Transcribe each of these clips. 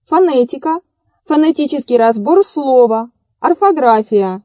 фонетика, фонетический разбор слова, орфография.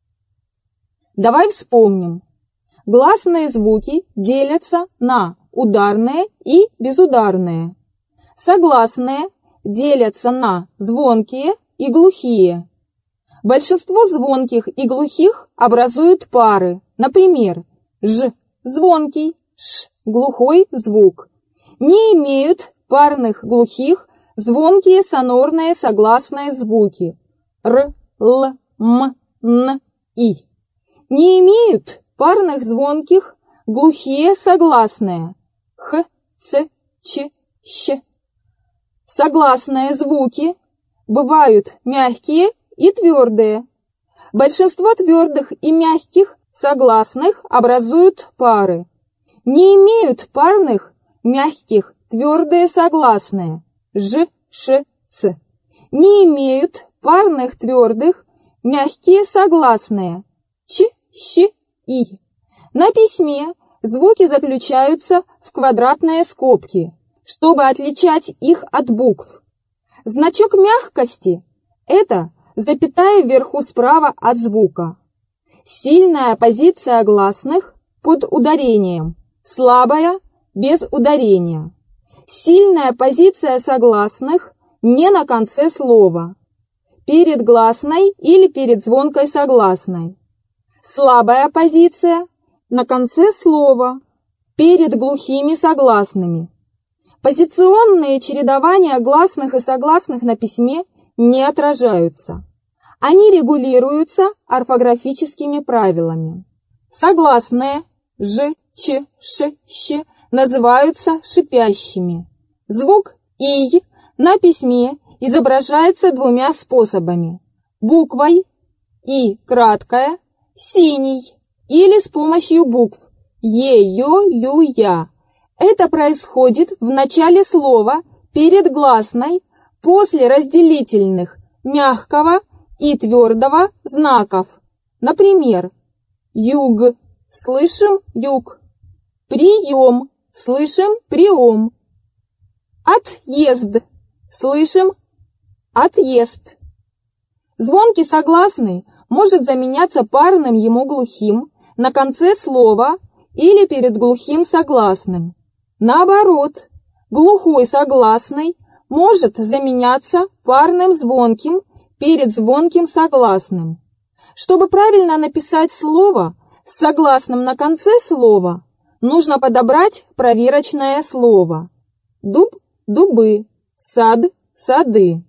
Давай вспомним. Гласные звуки делятся на ударные и безударные. Согласные делятся на звонкие и глухие. Большинство звонких и глухих образуют пары. Например, ж – звонкий, ш – глухой звук. Не имеют парных глухих звонкие сонорные согласные звуки р, л, м, н, и. Не имеют парных звонких глухие согласные х, ц, ч, щ. Согласные звуки бывают мягкие и твердые. Большинство твердых и мягких согласных образуют пары. Не имеют парных мягких твердые согласные ж, ш, ц. Не имеют парных твердых мягкие согласные ч, щ, и. На письме звуки заключаются в квадратные скобки, чтобы отличать их от букв. Значок мягкости – это запятая вверху справа от звука. Сильная позиция гласных под ударением, слабая без ударения. Сильная позиция согласных не на конце слова, перед гласной или перед звонкой согласной. Слабая позиция на конце слова, перед глухими согласными. Позиционные чередования гласных и согласных на письме не отражаются. Они регулируются орфографическими правилами. Согласные ж, ч, ш, щ называются шипящими. Звук «и» на письме изображается двумя способами. Буквой «и» краткая, синий, или с помощью букв «е», «ё», «ю», «я». Это происходит в начале слова перед гласной после разделительных мягкого и твердого знаков. Например, юг, слышим юг, прием, слышим прием, отъезд, слышим отъезд. Звонкий согласный может заменяться парным ему глухим на конце слова или перед глухим согласным. Наоборот, глухой согласный может заменяться парным звонким перед звонким согласным. Чтобы правильно написать слово с согласным на конце слова, нужно подобрать проверочное слово. Дуб – дубы, сад – сады.